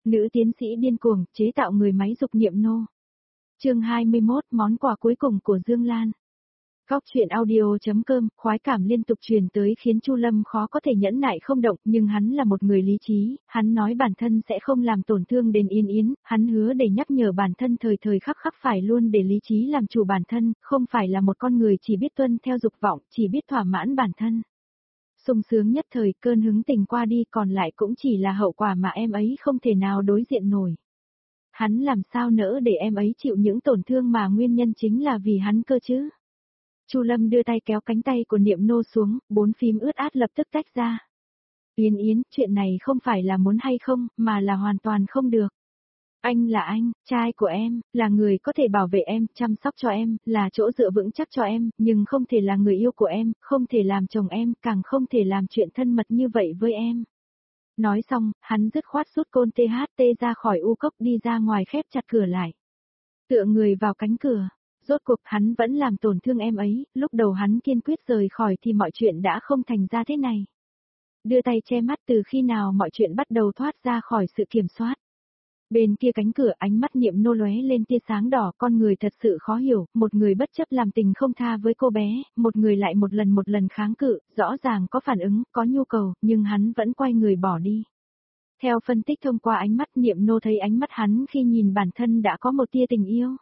Nữ tiến sĩ điên cuồng, chế tạo người máy dục niệm nô. Chương 21, món quà cuối cùng của Dương Lan. Góc chuyện audio.com, khoái cảm liên tục truyền tới khiến Chu Lâm khó có thể nhẫn nại không động, nhưng hắn là một người lý trí, hắn nói bản thân sẽ không làm tổn thương đến Yên Yến, hắn hứa để nhắc nhở bản thân thời thời khắc khắc phải luôn để lý trí làm chủ bản thân, không phải là một con người chỉ biết tuân theo dục vọng, chỉ biết thỏa mãn bản thân. Sung sướng nhất thời, cơn hứng tình qua đi, còn lại cũng chỉ là hậu quả mà em ấy không thể nào đối diện nổi. Hắn làm sao nỡ để em ấy chịu những tổn thương mà nguyên nhân chính là vì hắn cơ chứ? Chu Lâm đưa tay kéo cánh tay của Niệm Nô xuống, bốn phím ướt át lập tức tách ra. Yến Yến, chuyện này không phải là muốn hay không, mà là hoàn toàn không được. Anh là anh, trai của em, là người có thể bảo vệ em, chăm sóc cho em, là chỗ dựa vững chắc cho em, nhưng không thể là người yêu của em, không thể làm chồng em, càng không thể làm chuyện thân mật như vậy với em. Nói xong, hắn dứt khoát rút côn THT ra khỏi u cốc đi ra ngoài khép chặt cửa lại. Tựa người vào cánh cửa. Rốt cuộc hắn vẫn làm tổn thương em ấy, lúc đầu hắn kiên quyết rời khỏi thì mọi chuyện đã không thành ra thế này. Đưa tay che mắt từ khi nào mọi chuyện bắt đầu thoát ra khỏi sự kiểm soát. Bên kia cánh cửa ánh mắt Niệm Nô lóe lên tia sáng đỏ, con người thật sự khó hiểu, một người bất chấp làm tình không tha với cô bé, một người lại một lần kháng cự, rõ ràng có phản ứng, có nhu cầu, nhưng hắn vẫn quay người bỏ đi. Theo phân tích thông qua ánh mắt Niệm Nô thấy ánh mắt hắn khi nhìn bản thân đã có một tia tình yêu.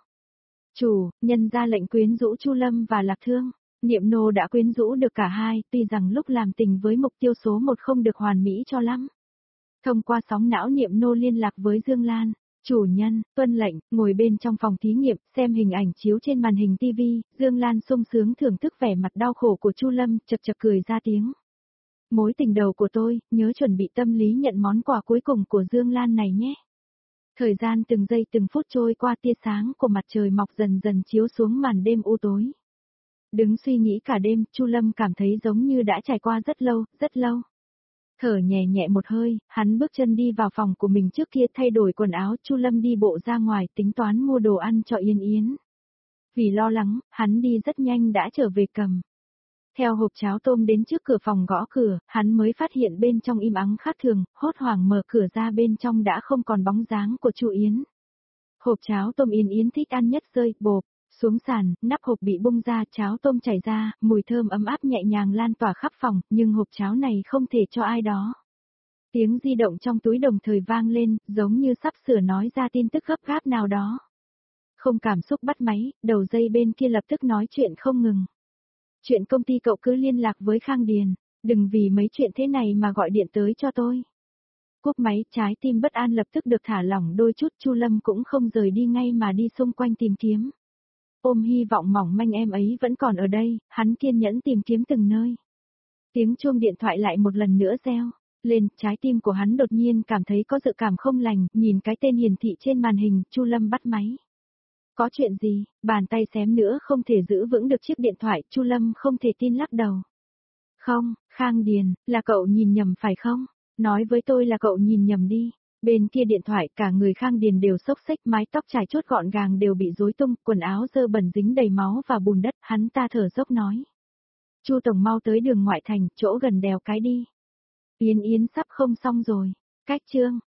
Chủ, nhân ra lệnh quyến rũ Chu Lâm và Lạc Thương, Niệm Nô đã quyến rũ được cả hai, tuy rằng lúc làm tình với mục tiêu số 1 không được hoàn mỹ cho lắm. Thông qua sóng não Niệm Nô liên lạc với Dương Lan, chủ nhân, tuân lệnh, ngồi bên trong phòng thí nghiệm, xem hình ảnh chiếu trên màn hình TV, Dương Lan sung sướng thưởng thức vẻ mặt đau khổ của Chu Lâm, chật chật cười ra tiếng. Mối tình đầu của tôi, nhớ chuẩn bị tâm lý nhận món quà cuối cùng của Dương Lan này nhé. Thời gian từng giây từng phút trôi qua, tia sáng của mặt trời mọc dần dần chiếu xuống màn đêm u tối. Đứng suy nghĩ cả đêm, Chu Lâm cảm thấy giống như đã trải qua rất lâu, rất lâu. Thở nhẹ nhẹ một hơi, hắn bước chân đi vào phòng của mình trước kia thay đổi quần áo, Chu Lâm đi bộ ra ngoài tính toán mua đồ ăn cho Yên Yến. Vì lo lắng, hắn đi rất nhanh đã trở về cầm. Theo hộp cháo tôm đến trước cửa phòng gõ cửa, hắn mới phát hiện bên trong im ắng khác thường, hốt hoảng mở cửa ra, bên trong đã không còn bóng dáng của Chu Yến. Hộp cháo tôm Yên Yến thích ăn nhất rơi, bộp, xuống sàn, nắp hộp bị bung ra, cháo tôm chảy ra, mùi thơm ấm áp nhẹ nhàng lan tỏa khắp phòng, nhưng hộp cháo này không thể cho ai đó. Tiếng di động trong túi đồng thời vang lên, giống như sắp sửa nói ra tin tức gấp gáp nào đó. Không cảm xúc bắt máy, đầu dây bên kia lập tức nói chuyện không ngừng. Chuyện công ty cậu cứ liên lạc với Khang Điền, đừng vì mấy chuyện thế này mà gọi điện tới cho tôi. Cúp máy, trái tim bất an lập tức được thả lỏng đôi chút, Chu Lâm cũng không rời đi ngay mà đi xung quanh tìm kiếm. Ôm hy vọng mỏng manh em ấy vẫn còn ở đây, hắn kiên nhẫn tìm kiếm từng nơi. Tiếng chuông điện thoại lại một lần nữa reo lên, trái tim của hắn đột nhiên cảm thấy có dự cảm không lành, nhìn cái tên hiển thị trên màn hình, Chu Lâm bắt máy. Có chuyện gì? Bàn tay xém nữa không thể giữ vững được chiếc điện thoại, Chu Lâm không thể tin lắc đầu. Không, Khang Điền, là cậu nhìn nhầm phải không? Nói với tôi là cậu nhìn nhầm đi. Bên kia điện thoại cả người Khang Điền đều xốc xếch, mái tóc trải chuốt gọn gàng đều bị rối tung, quần áo dơ bẩn dính đầy máu và bùn đất, hắn ta thở dốc nói. Chu tổng mau tới đường ngoại thành, chỗ gần đèo cái đi. Yến Yến sắp không xong rồi. Cách chương.